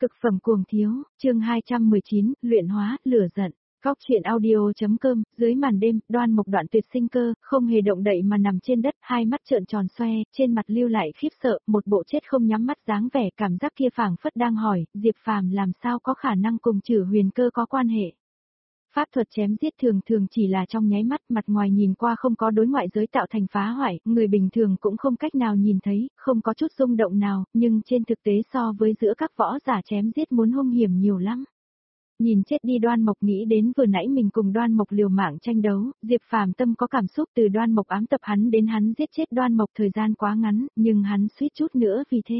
Cực phẩm cuồng thiếu, chương 219, luyện hóa, lửa giận. Góc truyện audio.com, dưới màn đêm, Đoan Mộc đoạn tuyệt sinh cơ, không hề động đậy mà nằm trên đất, hai mắt trợn tròn xoe, trên mặt lưu lại khiếp sợ, một bộ chết không nhắm mắt dáng vẻ, cảm giác kia phảng phất đang hỏi, Diệp Phàm làm sao có khả năng cùng Trử Huyền Cơ có quan hệ. Pháp thuật chém giết thường thường chỉ là trong nháy mắt, mặt ngoài nhìn qua không có đối ngoại giới tạo thành phá hoại, người bình thường cũng không cách nào nhìn thấy, không có chút rung động nào, nhưng trên thực tế so với giữa các võ giả chém giết muốn hung hiểm nhiều lắm. Nhìn chết đi Đoan Mộc, nghĩ đến vừa nãy mình cùng Đoan Mộc liều mạng tranh đấu, Diệp Phàm tâm có cảm xúc, từ Đoan Mộc ám tập hắn đến hắn giết chết Đoan Mộc thời gian quá ngắn, nhưng hắn suýt chút nữa vì thế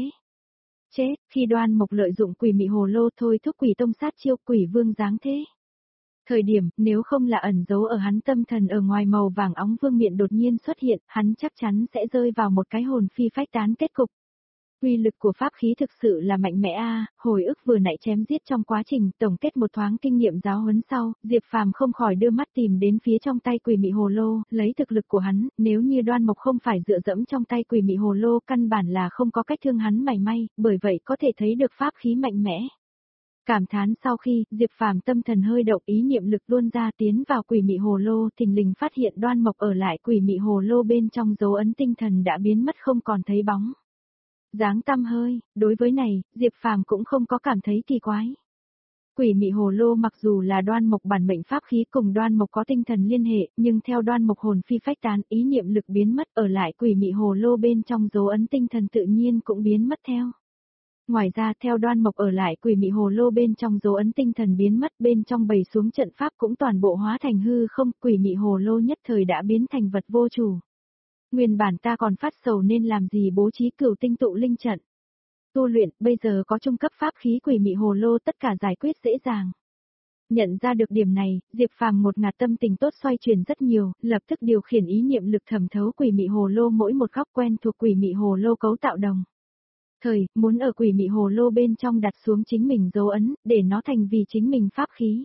chết, khi Đoan Mộc lợi dụng quỷ mị hồ lô thôi thúc quỷ tông sát chiêu quỷ vương giáng thế. Thời điểm, nếu không là ẩn giấu ở hắn tâm thần ở ngoài màu vàng óng vương miện đột nhiên xuất hiện, hắn chắc chắn sẽ rơi vào một cái hồn phi phách tán kết cục. Uy lực của pháp khí thực sự là mạnh mẽ a, hồi ức vừa nãy chém giết trong quá trình tổng kết một thoáng kinh nghiệm giáo huấn sau, Diệp Phàm không khỏi đưa mắt tìm đến phía trong tay quỷ mị hồ lô, lấy thực lực của hắn, nếu như Đoan Mộc không phải dựa dẫm trong tay quỷ mị hồ lô, căn bản là không có cách thương hắn mảy may, bởi vậy có thể thấy được pháp khí mạnh mẽ. Cảm thán sau khi, Diệp Phàm tâm thần hơi động, ý niệm lực luôn ra tiến vào quỷ mị hồ lô, thình lình phát hiện Đoan Mộc ở lại quỷ mị hồ lô bên trong dấu ấn tinh thần đã biến mất không còn thấy bóng dáng tăm hơi, đối với này, Diệp Phàm cũng không có cảm thấy kỳ quái. Quỷ mị hồ lô mặc dù là Đoan Mộc bản mệnh pháp khí cùng Đoan Mộc có tinh thần liên hệ, nhưng theo Đoan Mộc hồn phi phách tán, ý niệm lực biến mất, ở lại quỷ mị hồ lô bên trong dấu ấn tinh thần tự nhiên cũng biến mất theo. Ngoài ra theo Đoan Mộc ở lại quỷ mị hồ lô bên trong dấu ấn tinh thần biến mất, bên trong bày xuống trận pháp cũng toàn bộ hóa thành hư không, quỷ mị hồ lô nhất thời đã biến thành vật vô chủ. Nguyên bản ta còn phát sầu nên làm gì bố trí cửu tinh tụ linh trận. Tu luyện, bây giờ có trung cấp pháp khí quỷ mị hồ lô tất cả giải quyết dễ dàng. Nhận ra được điểm này, Diệp Phàm một ngạt tâm tình tốt xoay chuyển rất nhiều, lập tức điều khiển ý niệm lực thẩm thấu quỷ mị hồ lô mỗi một góc quen thuộc quỷ mị hồ lô cấu tạo đồng. Muốn ở quỷ mị hồ lô bên trong đặt xuống chính mình dấu ấn, để nó thành vì chính mình pháp khí.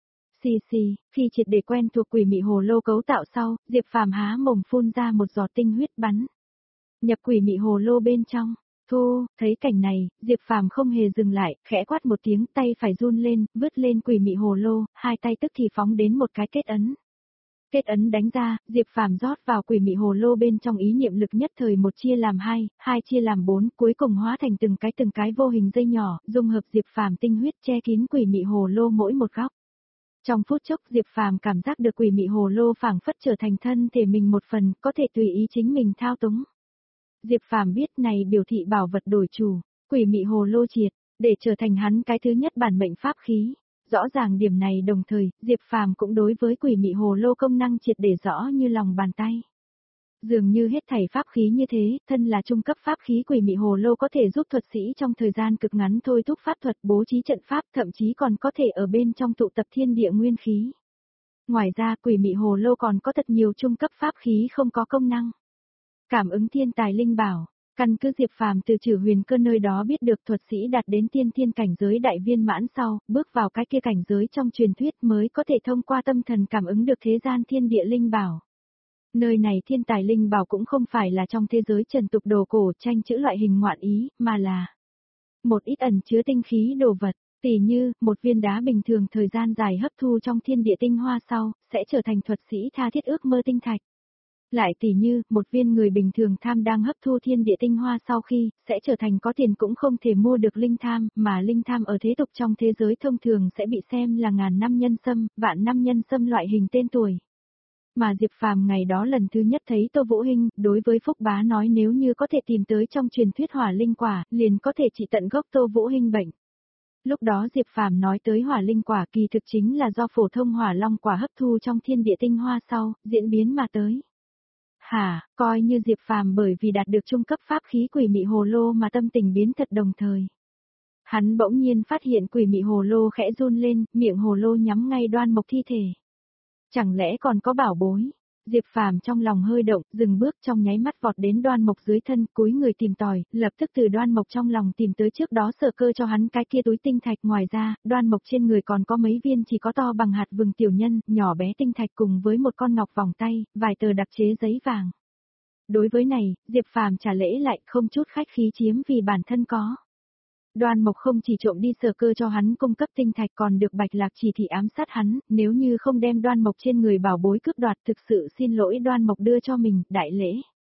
Khi triệt để quen thuộc quỷ mị hồ lô cấu tạo sau, Diệp Phàm há mồm phun ra một giọt tinh huyết bắn nhập quỷ mị hồ lô bên trong. Thấy cảnh này, Diệp Phàm không hề dừng lại, khẽ quát một tiếng, tay phải run lên, vứt lên quỷ mị hồ lô, hai tay tức thì phóng đến một cái kết ấn. Kết ấn đánh ra, Diệp Phàm rót vào quỷ mị hồ lô bên trong ý niệm lực nhất thời một chia làm hai, hai chia làm bốn, cuối cùng hóa thành từng cái vô hình dây nhỏ, dung hợp Diệp Phàm tinh huyết che kín quỷ mị hồ lô mỗi một góc. Trong phút chốc Diệp Phàm cảm giác được quỷ mị hồ lô phảng phất trở thành thân thể mình một phần, có thể tùy ý chính mình thao túng. Diệp Phàm biết này biểu thị bảo vật đổi chủ, quỷ mị hồ lô triệt, để trở thành hắn cái thứ nhất bản mệnh pháp khí. Rõ ràng điểm này đồng thời, Diệp Phàm cũng đối với quỷ mị hồ lô công năng triệt để rõ như lòng bàn tay. Dường như hết thảy pháp khí như thế, thân là trung cấp pháp khí quỷ mị hồ lô có thể giúp thuật sĩ trong thời gian cực ngắn thôi thúc pháp thuật, bố trí trận pháp, thậm chí còn có thể ở bên trong tụ tập thiên địa nguyên khí. Ngoài ra quỷ mị hồ lô còn có thật nhiều trung cấp pháp khí không có công năng. Cảm ứng thiên tài linh bảo. Căn cứ Diệp Phàm từ Trử Huyền Cơ nơi đó biết được thuật sĩ đạt đến tiên thiên cảnh giới đại viên mãn sau, bước vào cái kia cảnh giới trong truyền thuyết mới có thể thông qua tâm thần cảm ứng được thế gian thiên địa linh bảo. Nơi này thiên tài linh bảo cũng không phải là trong thế giới trần tục đồ cổ tranh chữ loại hình ngoạn ý, mà là một ít ẩn chứa tinh khí đồ vật, tỉ như một viên đá bình thường thời gian dài hấp thu trong thiên địa tinh hoa sau, sẽ trở thành thuật sĩ tha thiết ước mơ tinh thạch. Lại tỉ như, một viên người bình thường tham đang hấp thu thiên địa tinh hoa sau khi, sẽ trở thành có tiền cũng không thể mua được linh tham, mà linh tham ở thế tục trong thế giới thông thường sẽ bị xem là ngàn năm nhân sâm, vạn năm nhân sâm loại hình tên tuổi. Mà Diệp Phàm ngày đó lần thứ nhất thấy Tô Vũ Hinh, đối với Phúc Bá nói nếu như có thể tìm tới trong truyền thuyết hỏa linh quả, liền có thể trị tận gốc Tô Vũ Hinh bệnh. Lúc đó Diệp Phàm nói tới hỏa linh quả kỳ thực chính là do phổ thông hỏa long quả hấp thu trong thiên địa tinh hoa sau, diễn biến mà tới. Coi như Diệp Phàm bởi vì đạt được trung cấp pháp khí quỷ mị hồ lô mà tâm tình biến thật đồng thời. Hắn bỗng nhiên phát hiện quỷ mị hồ lô khẽ run lên, miệng hồ lô nhắm ngay Đoan Mộc thi thể. Chẳng lẽ còn có bảo bối? Diệp Phàm trong lòng hơi động, dừng bước trong nháy mắt vọt đến Đoan Mộc dưới thân, cúi người tìm tòi, lập tức từ Đoan Mộc trong lòng tìm tới trước đó sở cơ cho hắn cái kia túi tinh thạch. Ngoài ra, Đoan Mộc trên người còn có mấy viên chỉ có to bằng hạt vừng tiểu nhân, nhỏ bé tinh thạch cùng với một con ngọc vòng tay, vài tờ đặc chế giấy vàng. Đối với này, Diệp Phàm trả lễ lại không chút khách khí chiếm vì bản thân có. Đoan Mộc không chỉ trộm đi Sở Cơ cho hắn cung cấp tinh thạch còn được Bạch Lạc chỉ thị ám sát hắn, nếu như không đem Đoan Mộc trên người bảo bối cướp đoạt thực sự xin lỗi Đoan Mộc đưa cho mình, đại lễ.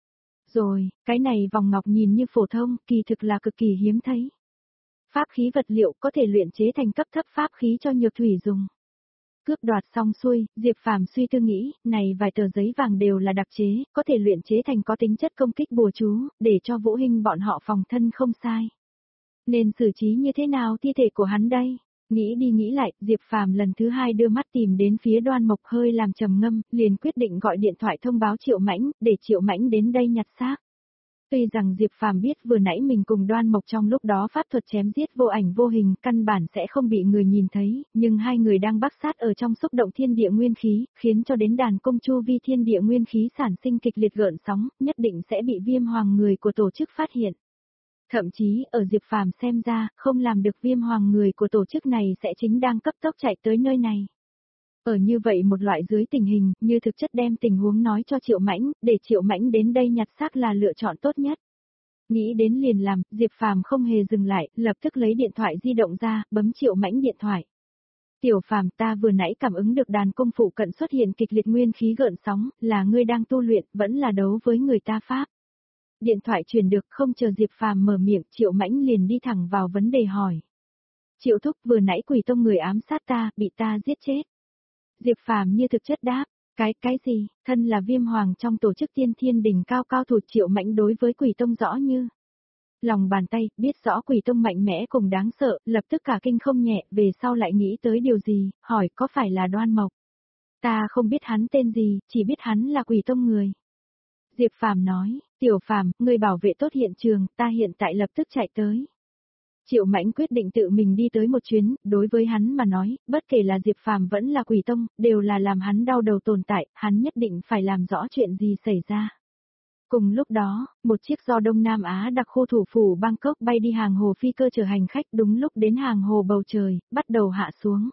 Rồi, cái này vòng ngọc nhìn như phổ thông, kỳ thực là cực kỳ hiếm thấy. Pháp khí vật liệu có thể luyện chế thành cấp thấp pháp khí cho Nhược Thủy dùng. Cướp đoạt xong xuôi, Diệp Phàm suy tư nghĩ, này vài tờ giấy vàng đều là đặc chế, có thể luyện chế thành có tính chất công kích bùa chú, để cho Vũ Hinh bọn họ phòng thân không sai. Nên xử trí như thế nào thi thể của hắn đây? Nghĩ đi nghĩ lại, Diệp Phàm lần thứ hai đưa mắt tìm đến phía Đoan Mộc hơi làm trầm ngâm, liền quyết định gọi điện thoại thông báo Triệu Mãnh, để Triệu Mãnh đến đây nhặt xác. Tuy rằng Diệp Phàm biết vừa nãy mình cùng Đoan Mộc trong lúc đó pháp thuật chém giết vô ảnh vô hình, căn bản sẽ không bị người nhìn thấy, nhưng hai người đang bắc sát ở trong xúc động thiên địa nguyên khí, khiến cho đến đàn công chu vi thiên địa nguyên khí sản sinh kịch liệt gợn sóng, nhất định sẽ bị Viêm Hoàng người của tổ chức phát hiện. Thậm chí, ở Diệp Phàm xem ra, không làm được Viêm Hoàng người của tổ chức này sẽ chính đang cấp tốc chạy tới nơi này. Ở như vậy một loại dưới tình hình, như thực chất đem tình huống nói cho Triệu Mãnh, để Triệu Mãnh đến đây nhặt xác là lựa chọn tốt nhất. Nghĩ đến liền làm, Diệp Phàm không hề dừng lại, lập tức lấy điện thoại di động ra, bấm Triệu Mãnh điện thoại. Tiểu Phàm, ta vừa nãy cảm ứng được đàn công phụ cận xuất hiện kịch liệt nguyên khí gợn sóng, là ngươi đang tu luyện, vẫn là đấu với người ta pháp. Điện thoại truyền được, không chờ Diệp Phàm mở miệng, Triệu Mãnh liền đi thẳng vào vấn đề hỏi. Triệu thúc, vừa nãy Quỷ Tông người ám sát ta, bị ta giết chết. Diệp Phàm như thực chất đáp, cái gì, thân là Viêm Hoàng trong tổ chức Tiên Thiên đỉnh cao cao thủ, Triệu Mãnh đối với Quỷ Tông rõ như lòng bàn tay, biết rõ Quỷ Tông mạnh mẽ cùng đáng sợ, lập tức cả kinh không nhẹ, về sau lại nghĩ tới điều gì, hỏi có phải là Đoan Mộc. Ta không biết hắn tên gì, chỉ biết hắn là Quỷ Tông người. Diệp Phàm nói, Tiểu Phàm, ngươi bảo vệ tốt hiện trường, ta hiện tại lập tức chạy tới. Triệu Mãnh quyết định tự mình đi tới một chuyến, đối với hắn mà nói, bất kể là Diệp Phàm vẫn là Quỷ Tông, đều là làm hắn đau đầu tồn tại, hắn nhất định phải làm rõ chuyện gì xảy ra. Cùng lúc đó, một chiếc do Đông Nam Á đặc khu thủ phủ Bangkok bay đi hàng hồ phi cơ chở hành khách đúng lúc đến hàng hồ bầu trời, bắt đầu hạ xuống.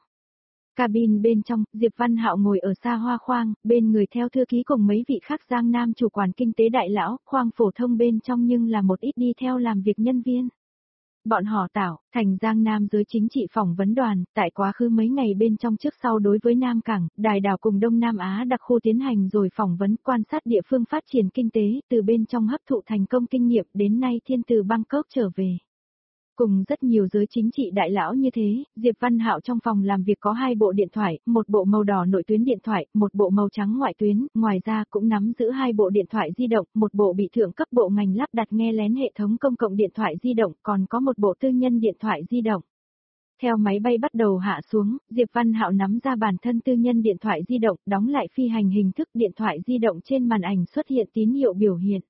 Cabin bên trong, Diệp Văn Hạo ngồi ở xa hoa khoang, bên người theo thư ký cùng mấy vị khác Giang Nam chủ quản kinh tế đại lão, khoang phổ thông bên trong nhưng là một ít đi theo làm việc nhân viên. Bọn họ tạo thành Giang Nam giới chính trị phỏng vấn đoàn, tại quá khứ mấy ngày bên trong trước sau đối với Nam Cảng, Đài đảo cùng Đông Nam Á đặc khu tiến hành rồi phỏng vấn quan sát địa phương phát triển kinh tế, từ bên trong hấp thụ thành công kinh nghiệm đến nay thiên từ Bangkok trở về. Cùng rất nhiều giới chính trị đại lão như thế, Diệp Văn Hạo trong phòng làm việc có 2 bộ điện thoại, một bộ màu đỏ nội tuyến điện thoại, một bộ màu trắng ngoại tuyến, ngoài ra cũng nắm giữ 2 bộ điện thoại di động, một bộ bị thượng cấp bộ ngành lắp đặt nghe lén hệ thống công cộng điện thoại di động, còn có một bộ tư nhân điện thoại di động. Theo máy bay bắt đầu hạ xuống, Diệp Văn Hạo nắm ra bản thân tư nhân điện thoại di động, đóng lại phi hành hình thức điện thoại di động trên màn ảnh xuất hiện tín hiệu biểu hiện.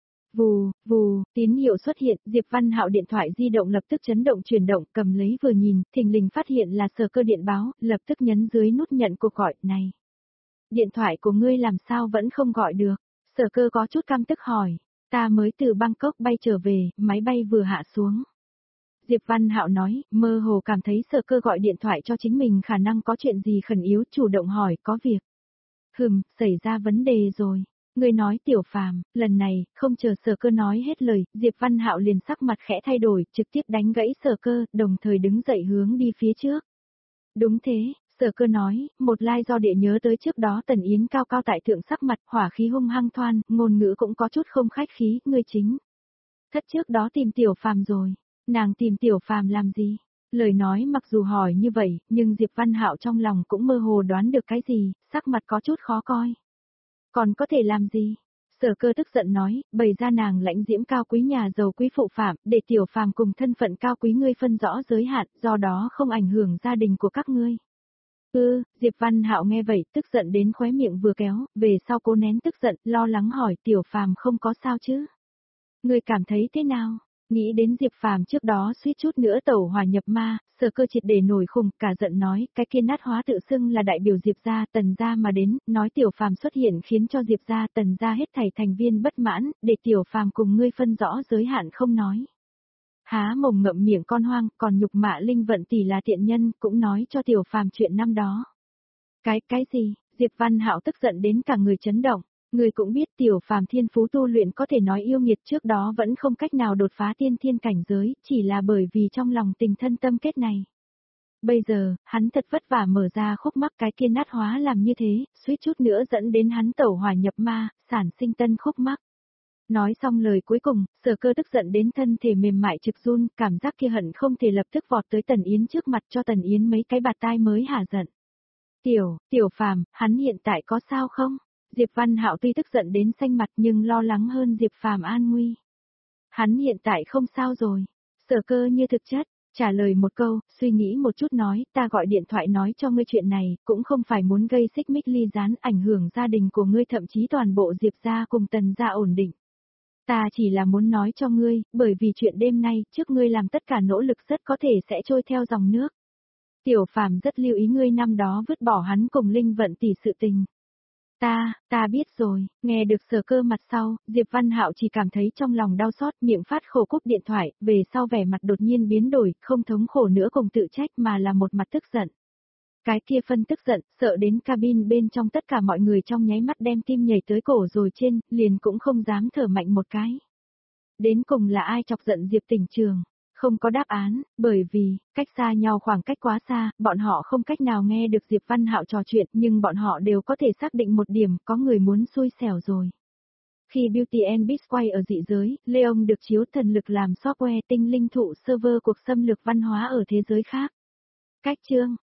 Vù, vù, tín hiệu xuất hiện, Diệp Văn Hạo điện thoại di động lập tức chấn động chuyển động, cầm lấy vừa nhìn, thình lình phát hiện là Sở Cơ điện báo, lập tức nhấn dưới nút nhận cuộc gọi, này. Điện thoại của ngươi làm sao vẫn không gọi được? Sở Cơ có chút căm tức hỏi, ta mới từ Bangkok bay trở về, máy bay vừa hạ xuống. Diệp Văn Hạo nói, mơ hồ cảm thấy Sở Cơ gọi điện thoại cho chính mình khả năng có chuyện gì khẩn yếu, chủ động hỏi, có việc. Xảy ra vấn đề rồi. Người nói Tiểu Phàm, lần này, không chờ Sở Cơ nói hết lời, Diệp Văn Hạo liền sắc mặt khẽ thay đổi, trực tiếp đánh gãy Sở Cơ, đồng thời đứng dậy hướng đi phía trước. Đúng thế, Sở Cơ nói, một lai do địa nhớ tới trước đó Tần Yến cao cao tại thượng sắc mặt, hỏa khí hung hăng thoan, ngôn ngữ cũng có chút không khách khí, ngươi chính. Thất trước đó tìm Tiểu Phàm rồi, nàng tìm Tiểu Phàm làm gì? Lời nói mặc dù hỏi như vậy, nhưng Diệp Văn Hạo trong lòng cũng mơ hồ đoán được cái gì, sắc mặt có chút khó coi. Còn có thể làm gì? Sở Cơ tức giận nói, bày ra nàng lãnh diễm cao quý nhà giàu quý phụ phạm, để Tiểu Phàm cùng thân phận cao quý ngươi phân rõ giới hạn, do đó không ảnh hưởng gia đình của các ngươi. Diệp Văn Hạo nghe vậy, tức giận đến khóe miệng vừa kéo, về sau cố nén tức giận, lo lắng hỏi Tiểu Phàm không có sao chứ? Ngươi cảm thấy thế nào? Nghĩ đến Diệp Phàm trước đó suýt chút nữa tẩu hỏa nhập ma, Sở Cơ triệt để nổi khùng, cả giận nói, cái kia nát hóa tự xưng là đại biểu Diệp gia, Tần gia mà đến, nói Tiểu Phàm xuất hiện khiến cho Diệp gia, Tần gia hết thảy thành viên bất mãn, để Tiểu Phàm cùng ngươi phân rõ giới hạn không nói. Há mồm ngậm miệng con hoang, còn nhục mạ Linh Vận tỷ là tiện nhân, cũng nói cho Tiểu Phàm chuyện năm đó. Cái gì? Diệp Văn Hạo tức giận đến cả người chấn động. Người cũng biết Tiểu Phàm thiên phú tu luyện có thể nói yêu nghiệt, trước đó vẫn không cách nào đột phá tiên thiên cảnh giới, chỉ là bởi vì trong lòng tình thân tâm kết này. Bây giờ, hắn thật vất vả mở ra khúc mắc, cái kia nát hóa làm như thế, suýt chút nữa dẫn đến hắn tẩu hỏa nhập ma, sản sinh tân khúc mắc. Nói xong lời cuối cùng, Sở Cơ tức giận đến thân thể mềm mại trực run, cảm giác kia hận không thể lập tức vọt tới Tần Yến trước mặt cho Tần Yến mấy cái bạt tai mới hả giận. Tiểu Phàm, hắn hiện tại có sao không? Diệp Văn Hạo tuy tức giận đến xanh mặt nhưng lo lắng hơn Diệp Phàm an nguy. Hắn hiện tại không sao rồi. Sở Cơ như thực chất, trả lời một câu, suy nghĩ một chút nói, ta gọi điện thoại nói cho ngươi chuyện này, cũng không phải muốn gây xích mích ly gián ảnh hưởng gia đình của ngươi, thậm chí toàn bộ Diệp gia cùng Tần gia ổn định. Ta chỉ là muốn nói cho ngươi, bởi vì chuyện đêm nay, trước ngươi làm tất cả nỗ lực rất có thể sẽ trôi theo dòng nước. Tiểu Phàm rất lưu ý ngươi năm đó vứt bỏ hắn cùng Linh Vận tỷ sự tình. Ta biết rồi, nghe được Sở Cơ mặt sau, Diệp Văn Hạo chỉ cảm thấy trong lòng đau xót, miệng phát khổ, cúp điện thoại, về sau vẻ mặt đột nhiên biến đổi, không thống khổ nữa cùng tự trách mà là một mặt tức giận. Cái kia phân tức giận, sợ đến cabin bên trong tất cả mọi người trong nháy mắt đem tim nhảy tới cổ rồi trên, liền cũng không dám thở mạnh một cái. Đến cùng là ai chọc giận Diệp Tỉnh Trường? Không có đáp án, bởi vì, cách xa nhau khoảng cách quá xa, bọn họ không cách nào nghe được Diệp Văn Hạo trò chuyện, nhưng bọn họ đều có thể xác định một điểm, có người muốn xui xẻo rồi. Khi Beauty and Beast quay ở dị giới, Leon được chiếu thần lực làm software tinh linh thụ server cuộc xâm lược văn hóa ở thế giới khác. Cách chương